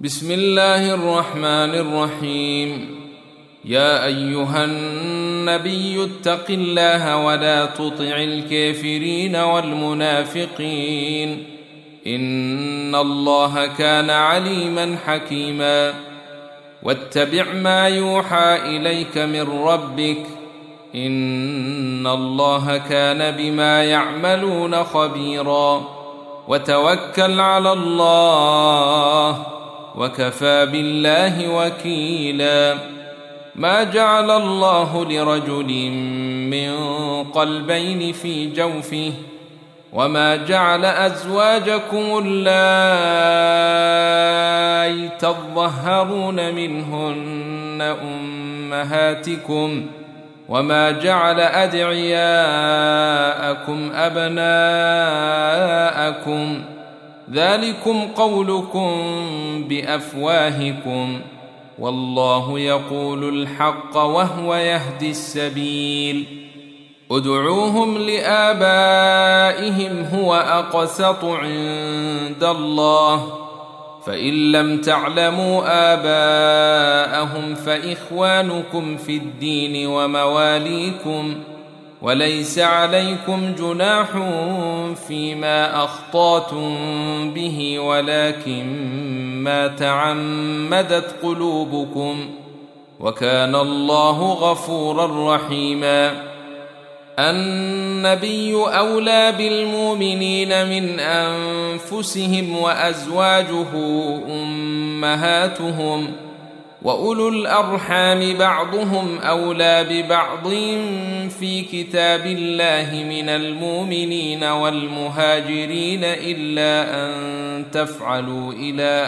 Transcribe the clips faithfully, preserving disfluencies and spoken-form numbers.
بسم الله الرحمن الرحيم. يا أيها النبي اتق الله ولا تطع الكافرين والمنافقين إن الله كان عليما حكيما. واتبع ما يوحى إليك من ربك إن الله كان بما يعملون خبيرا. وتوكل على الله وكفى بالله وكيلا. ما جعل الله لرجل من قلبين في جوفه وما جعل أزواجكم اللائي تظهرون منهن أمهاتكم وما جعل أدعياءكم أبناءكم ذلكم قولكم بأفواهكم والله يقول الحق وهو يهدي السبيل. ادعوهم لآبائهم هو أقسط عند الله فإن لم تعلموا آباءهم فإخوانكم في الدين ومواليكم وليس عليكم جناح فيما أخطأتم به ولكن ما تعمدت قلوبكم وكان الله غفورا رحيما. النبي أولى بالمؤمنين من أنفسهم وأزواجه أمهاتهم وأولو الأرحام بعضهم أولى ببعض في كتاب الله من المؤمنين والمهاجرين إلا أن تفعلوا إلى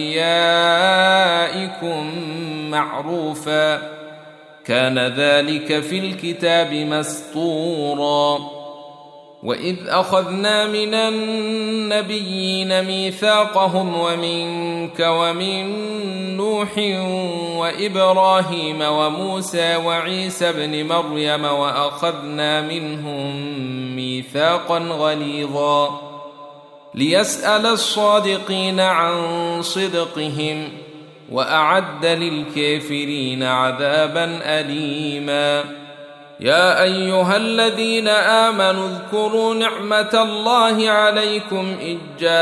أوليائكم معروفا كان ذلك في الكتاب مسطورا. وإذ أخذنا من النبيين ميثاقهم ومنك ومن نوح وإبراهيم وموسى وعيسى بن مريم وأخذنا منهم ميثاقا غليظا ليسأل الصادقين عن صدقهم وأعد للكافرين عذابا أليما. يا أيها الذين آمنوا اذكروا نعمة الله عليكم إذ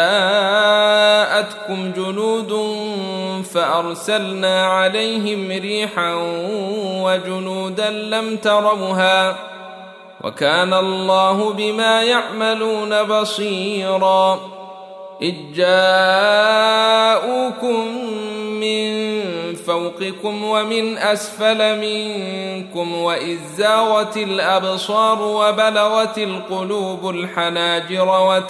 جاءتكم جنود فأرسلنا عليهم ريحا وجنودا لم تروها وكان الله بما يعملون بصيرا. إذ جاءوكم من فوقكم ومن أسفل منكم وإذ زاغت الأبصار وبلغت القلوب الحناجر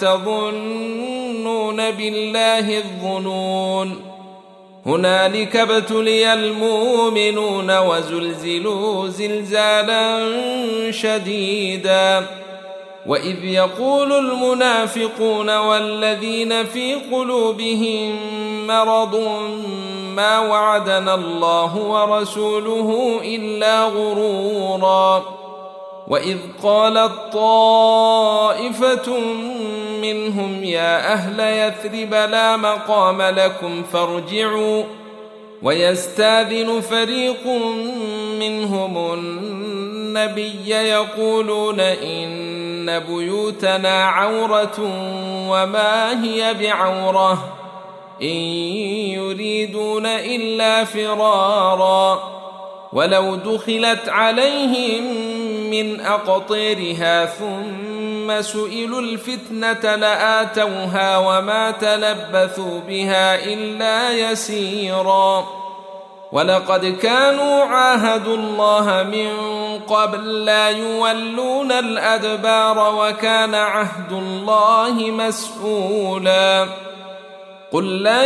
وتظنون بالله الظنون. هنالك ابتلي المؤمنون وزلزلوا زلزالا شديدا. وإذ يقول المنافقون والذين في قلوبهم مرض ما وعدنا الله ورسوله إلا غرورا. وإذ قالت طائفة منهم يا أهل يثرب لا مقام لكم فارجعوا ويستاذن فريق منهم النبي يقولون إن بيوتنا عورة وما هي بعورة إن يريدون إلا فرارا. ولو دخلت عليهم من أقطيرها ثم سئلوا الفتنة لآتوها وما تلبثوا بها إلا يسيرا. ولقد كانوا عاهدوا الله من قبل لا يولون الأدبار وكان عهد الله مسؤولا. قل لن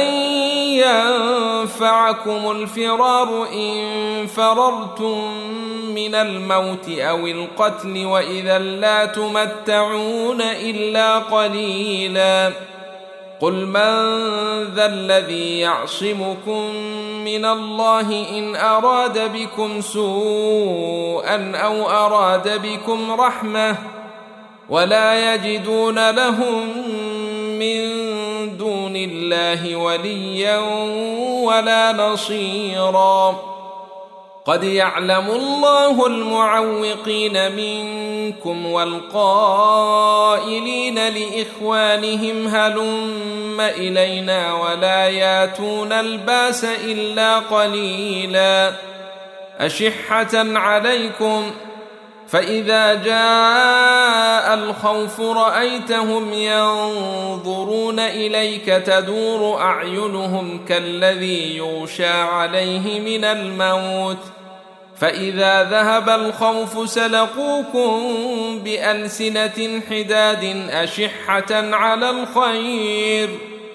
ينفعكم الفرار إن فررتم من الموت أو القتل وإذا لا تمتعون إلا قليلا. قل من ذا الذي يعصمكم من الله إن أراد بكم سوءا أو أراد بكم رحمة ولا يجدون لهم من دون الله وليا ولا نصيرا. قد يعلم الله المعوقين منكم والقائلين لإخوانهم هلم إلينا ولا ياتون الباس إلا قليلا أشحة عليكم فإذا جاء الخوف رأيتهم ينظرون إليك تدور أعينهم كالذي يغشى عليه من الموت فإذا ذهب الخوف سلقوكم بألسنة حداد أشحة على الخير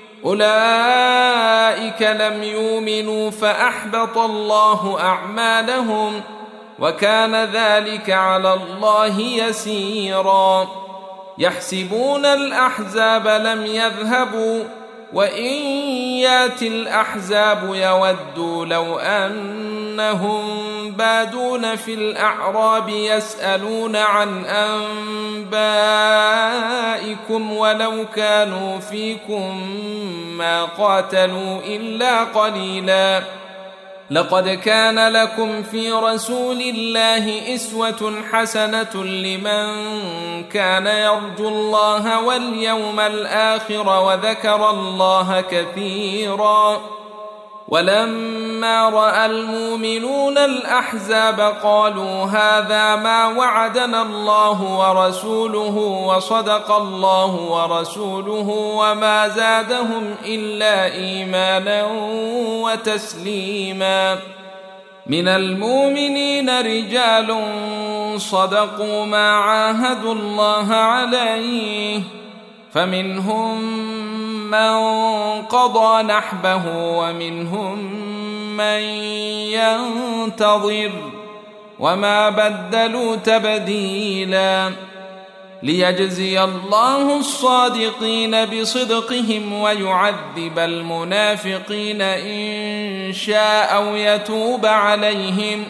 أولئك لم يؤمنوا فأحبط الله أعمالهم وكان ذلك على الله يسيرا. يحسبون الأحزاب لم يذهبوا وإن يأتي الأحزاب يودوا لو أنهم بادون في الأعراب يسألون عن أنبائكم ولو كانوا فيكم ما قاتلوا إلا قليلا. لقد كان لكم في رسول الله أسوة حسنة لمن كان يرجو الله واليوم الآخر وذكر الله كثيرا. ولما رأى المؤمنون الأحزاب قالوا هذا ما وعدنا الله ورسوله وصدق الله ورسوله وما زادهم إلا إيمانا وتسليما. من المؤمنين رجال صدقوا ما عاهدوا الله عليه فمنهم من قضى نحبه ومنهم من ينتظر وما بدلوا تبديلا. ليجزي الله الصادقين بصدقهم ويعذب المنافقين إن شاء أو يتوب عليهم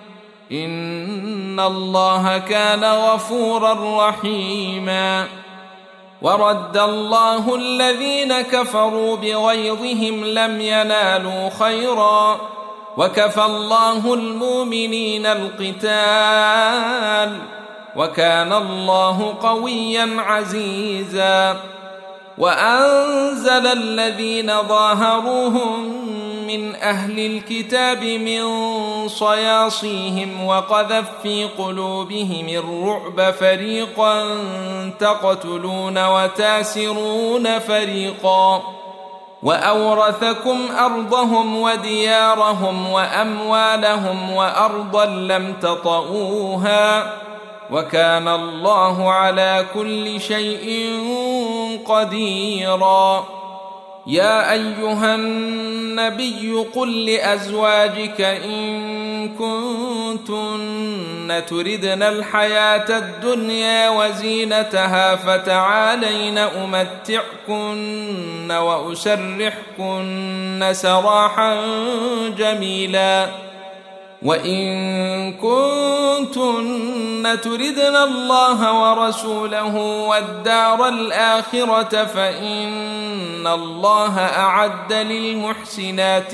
إن الله كان غفورا رحيما. ورد الله الذين كفروا بغيظهم لم ينالوا خيرا وكفى الله المؤمنين القتال وكان الله قويا عزيزا. وأنزل الذين ظاهروهم من أهل الكتاب من صياصيهم وقذف في قلوبهم الرعب فريقا تقتلون وتاسرون فريقا وأورثكم أرضهم وديارهم وأموالهم وأرضا لم تطئوها وكان الله على كل شيء قديرا. يا أيها النبي قل لأزواجك إن كنتن تردن الحياة الدنيا وزينتها فتعالين أمتعكن وأسرحكن سراحا جميلا. وإن كنتن تردن الله ورسوله والدار الآخرة فإن الله أعد للمحسنات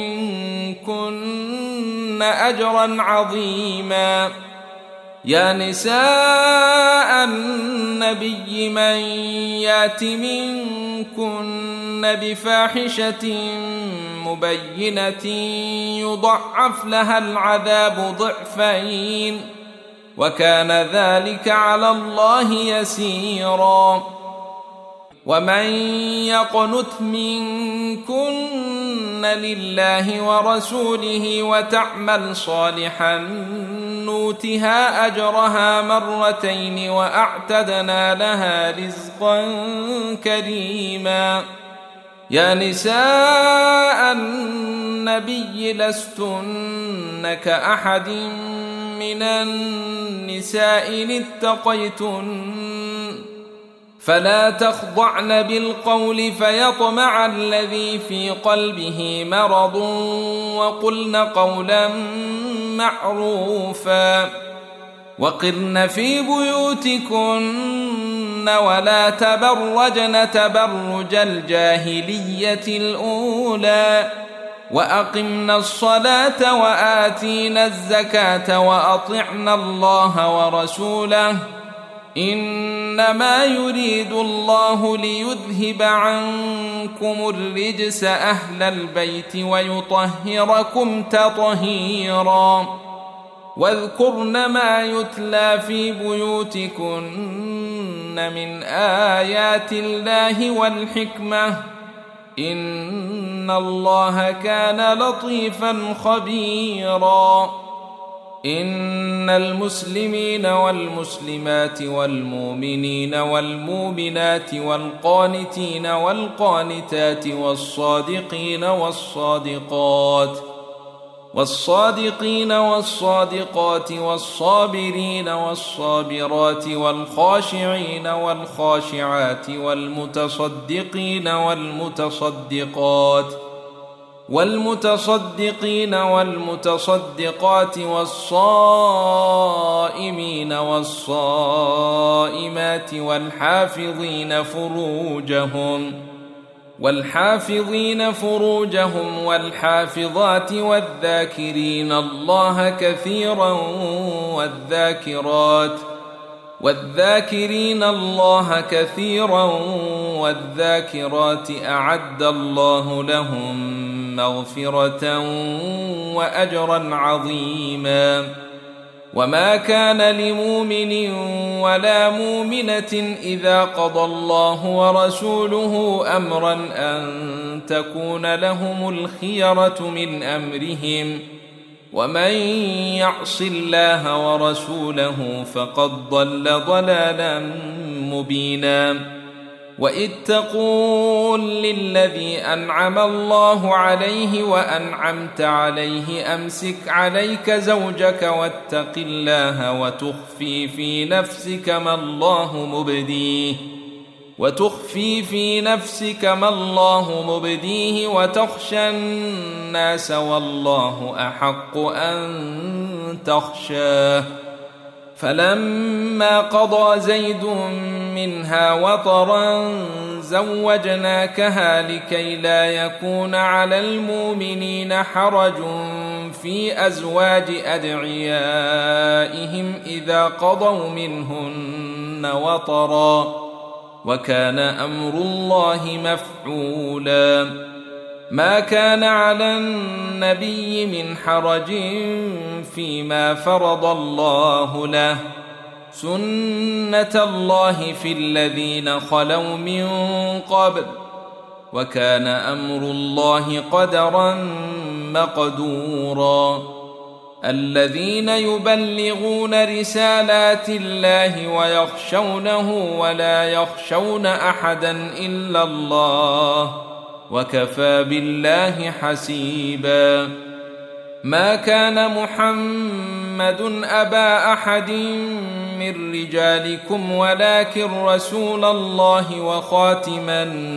منكن أجرا عظيما. يا نساء النبي من يات منكن بفاحشة مبينة يضعف لها العذاب ضعفين وكان ذلك على الله يسيرا. ومن يقنت منكن لله ورسوله وتعمل صالحا نؤتها أجرها مرتين وأعتدنا لها رزقا كريما. يا نساء النبي لستن كأحد من النساء إن اتقيتن فلا تخضعن بالقول فيطمع الذي في قلبه مرض وقلن قولا معروفا. وقرن في بيوتكن ولا تبرجن تبرج الجاهلية الأولى وأقمنا الصلاة وآتينا الزكاة وأطعنا الله ورسوله إنما يريد الله ليذهب عنكم الرجس أهل البيت ويطهركم تطهيرا واذكرن ما يتلى في بيوتكن من آيات الله والحكمة إن الله كان لطيفا خبيرا إن المسلمين والمسلمات والمؤمنين والمؤمنات والقانتين والقانتات والصادقين والصادقات والصادقين والصادقات والصابرين والصابرات والخاشعين والخاشعات والمتصدقين والمتصدقات والمتصدقين والمتصدقات والصائمين والصائمات والحافظين فروجهم والحافظين فروجهم والحافظات والذاكرين الله كثيرا والذاكرات والذاكرين الله كثيرا والذاكرات أعد الله لهم مغفرة وأجرا عظيما وما كان لمؤمن ولا مؤمنة إذا قضى الله ورسوله أمرا أن تكون لهم الخيرة من أمرهم ومن يعص الله ورسوله فقد ضل ضلالا مبينا وإذ تقول للذي أنعم الله عليه وأنعمت عليه أمسك عليك زوجك واتق الله وتخفي في نفسك ما الله مبديه وتخفي في نفسك ما الله مبديه وتخشى الناس والله أحق أن تخشاه فلما قضى زيد منها وطرا زوجناكها لكي لا يكون على المؤمنين حرج في أزواج أدعيائهم إذا قضوا منهن وطرا وكان أمر الله مفعولا ما كان على النبي من حرج فيما فرض الله له سنة الله في الذين خلوا من قبل وكان أمر الله قدرا مقدورا الذين يبلغون رسالات الله ويخشونه ولا يخشون أحدا إلا الله وكفى بالله حسيبا ما كان محمد أبا أحد من رجالكم ولكن رسول الله وخاتم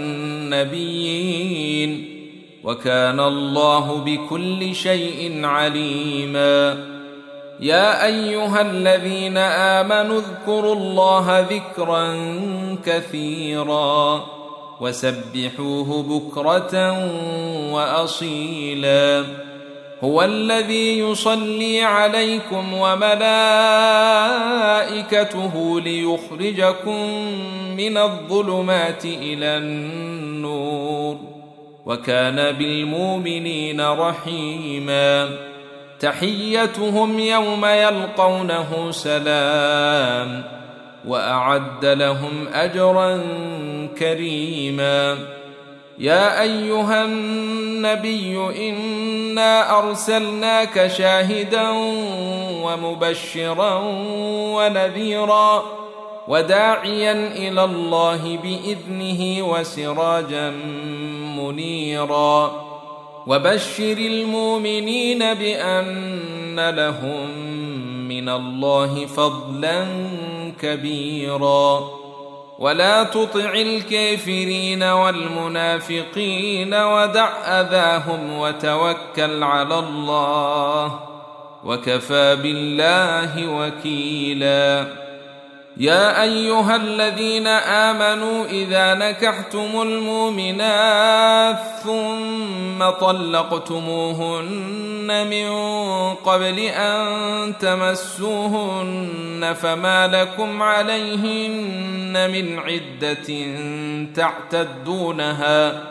النبيين وكان الله بكل شيء عليما يا أيها الذين آمنوا اذكروا الله ذكرا كثيرا وسبحوه بكرة وأصيلا هو الذي يصلي عليكم وملائكته ليخرجكم من الظلمات إلى النور وكان بالمؤمنين رحيما تحيتهم يوم يلقونه سلام وأعد لهم أجرا كريما يا أيها النبي إنا أرسلناك شاهدا ومبشرا ونذيرا وداعيا إلى الله بإذنه وسراجا منيرا وبشر المؤمنين بأن لهم من الله فضلا كبيرا ولا تطع الكافرين والمنافقين ودع أذاهم وتوكل على الله وكفى بالله وكيلا يا أيها الذين آمنوا إذا نكحتم المؤمنات ثم طلقتموهن من قبل أن تمسوهن فما لكم عليهن من عدة تعتدونها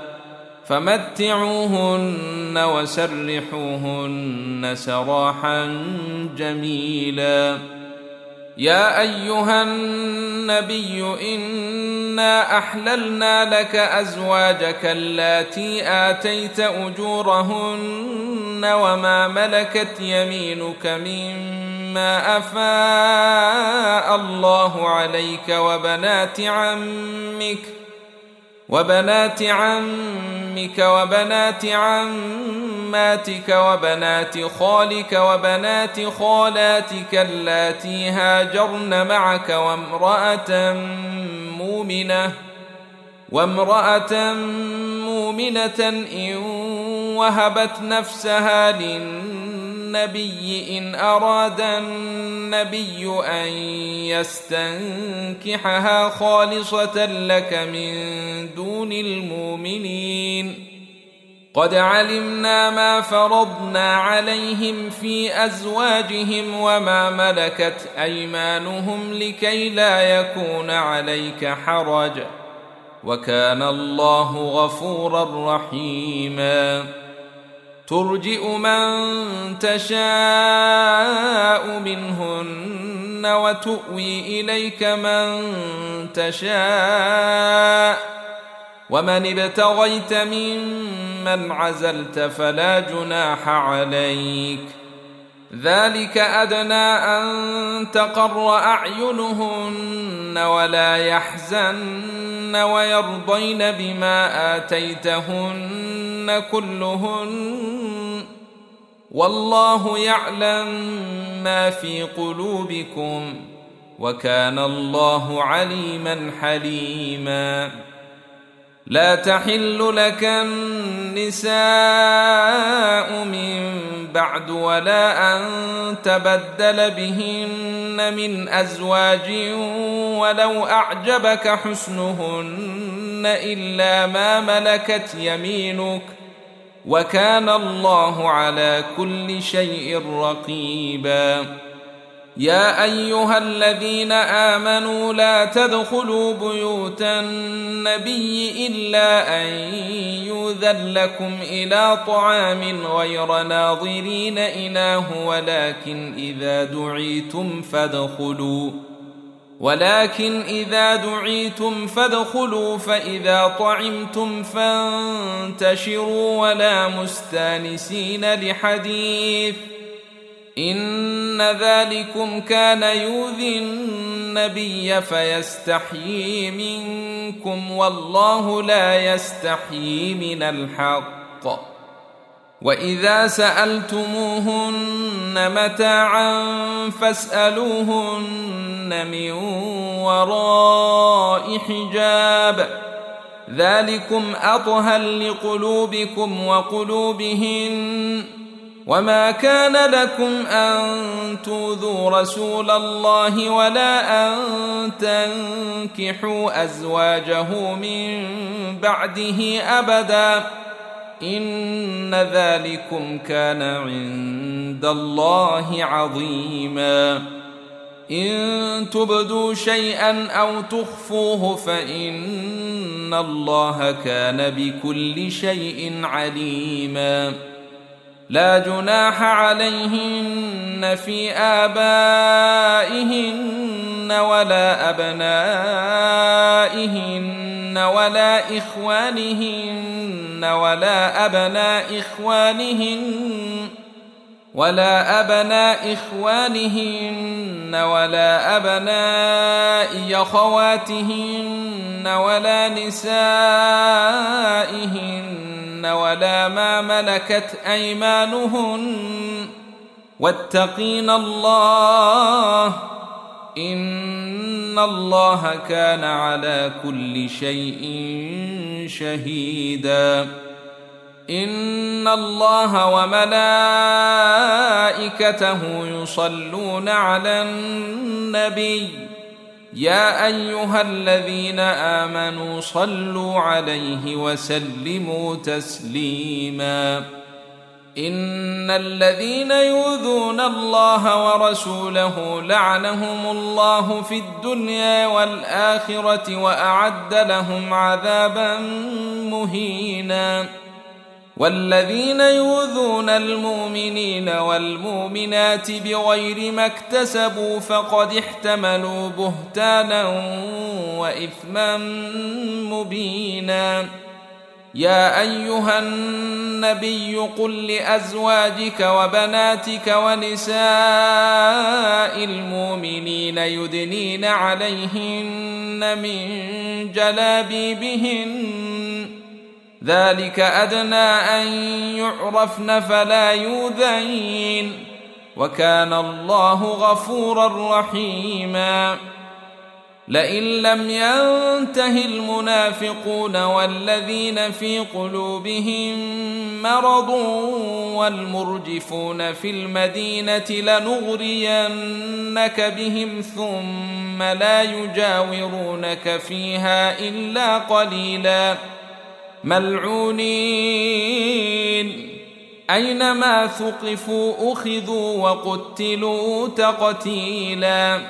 فمتعوهن وسرحوهن سراحا جميلا. يا أيها النبي إنا أحللنا لك أزواجك اللاتي آتيت أجورهن وما ملكت يمينك مما أفاء الله عليك وبنات عمك وبنات عمك وبنات عماتك وبنات خالك وبنات خالاتك اللاتي هاجرن معك وامرأة مؤمنة وامرأة مؤمنة إن وهبت نفسها للنبي إن أراد النبي أن يستنكحها خالصة لك من دون المؤمنين. قد علمنا ما فرضنا عليهم في أزواجهم وما ملكت أيمانهم لكي لا يكون عليك حرج وكان الله غفورا رحيما. ترجئ من تشاء منهن وتؤوي إليك من تشاء ومن ابتغيت ممن عزلت فلا جناح عليك ذلك أدنى أن تقر أعينهن ولا يحزن ويرضين بما آتيتهن كلهن والله يعلم ما في قلوبكم وكان الله عليما حليما. لا تحل لك النساء من بعد ولا أن تبدل بهن من أزواج ولو أعجبك حسنهن إلا ما ملكت يمينك وكان الله على كل شيء رقيبا. يا أيها الذين آمنوا لا تدخلوا بيوت النبي إلا أن يؤذن لكم إلى طعام غير ناظرين إناه ولكن إذا دعيتم فادخلوا ولكن إذا دعيتم فادخلوا فإذا طعمتم فانتشروا ولا مستانسين لحديث إن ذلكم كان يؤذي النبي فيستحيي منكم والله لا يستحيي من الحق. وإذا سألتموهن متاعا فاسألوهن من وراء حجاب ذلكم أطهر لقلوبكم وقلوبهن وما كان لكم أن تؤذوا رسول الله ولا أن تنكحوا أزواجه من بعده أبدا إن ذلكم كان عند الله عظيما. إن تبدوا شيئا أو تخفوه فإن الله كان بكل شيء عليما. لا جناح عليهن في آبائهن ولا أبنائهن ولا إخوانهن ولا أبناء إخوانهن ولا أبناء إخوانهن ولا أبناء أخواتهن ولا نسائهن ولا ما ملكت أيمانهن واتقين الله إن الله كان على كل شيء شهيدا. إن الله وملائكته يصلون على النبي يا أيها الذين آمنوا صلوا عليه وسلموا تسليما إن الذين يؤذون الله ورسوله لعنهم الله في الدنيا والآخرة وأعد لهم عذابا مهينا والذين يؤذون المؤمنين والمؤمنات بغير ما اكتسبوا فقد احتملوا بهتانا وإثما مبينا يا أيها النبي قل لأزواجك وبناتك ونساء المؤمنين يدنين عليهن من جلابيبهن ذلك أدنى أن يعرفن فلا يؤذين وكان الله غفورا رحيما لئن لم ينته المنافقون والذين في قلوبهم مرض والمرجفون في المدينة لنغرينك بهم ثم لا يجاورونك فيها إلا قليلا ملعونين أينما ثقفوا أخذوا وقتلوا تقتيلا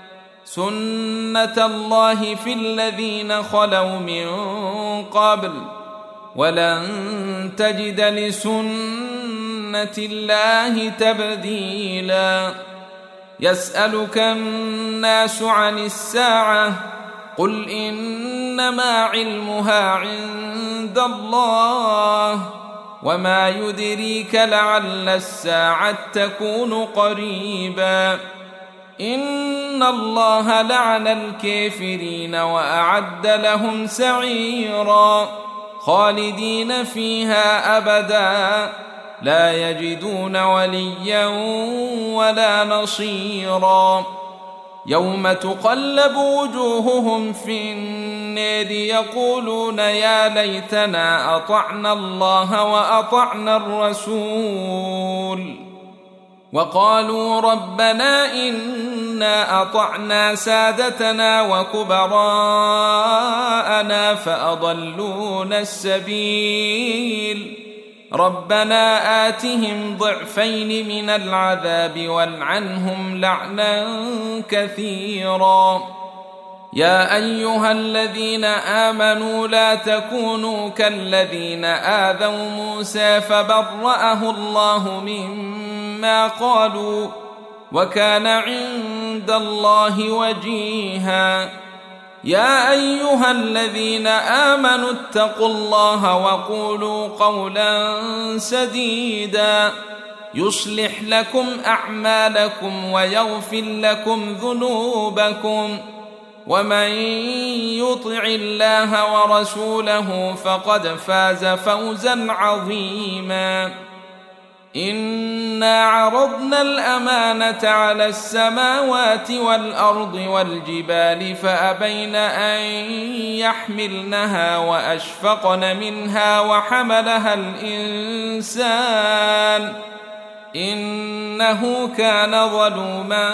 سنة الله في الذين خلوا من قبل ولن تجد لسنة الله تبديلا يسألك الناس عن الساعة قل إنما علمها عند الله وما يدريك لعل الساعة تكون قريبا إن الله لعن الكافرين وأعد لهم سعيرا خالدين فيها أبدا لا يجدون وليا ولا نصيرا يوم تقلب وجوههم في النار يقولون يا ليتنا أطعنا الله وأطعنا الرسول وقالوا ربنا إنا أطعنا سادتنا وكبراءنا فأضلونا السبيل ربنا آتهم ضعفين من العذاب والعنهم لعنا كثيرا يا أيها الذين آمنوا لا تكونوا كالذين آذوا موسى فبرأه الله مما قالوا وكان عند الله وجيها يا أيها الذين آمنوا اتقوا الله وقولوا قولا سديدا يصلح لكم أعمالكم ويغفر لكم ذنوبكم ومن يطع الله ورسوله فقد فاز فوزا عظيما إنا عرضنا الأمانة على السماوات والأرض والجبال فأبين أن يحملنها وأشفقن منها وحملها الإنسان إنه كان ظلوما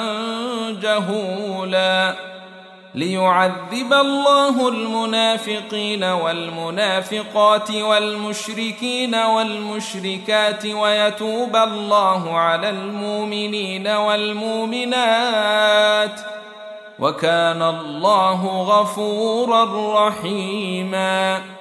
جهولا ليعذب الله المنافقين والمنافقات والمشركين والمشركات ويتوب الله على المؤمنين والمؤمنات وكان الله غفورا رحيما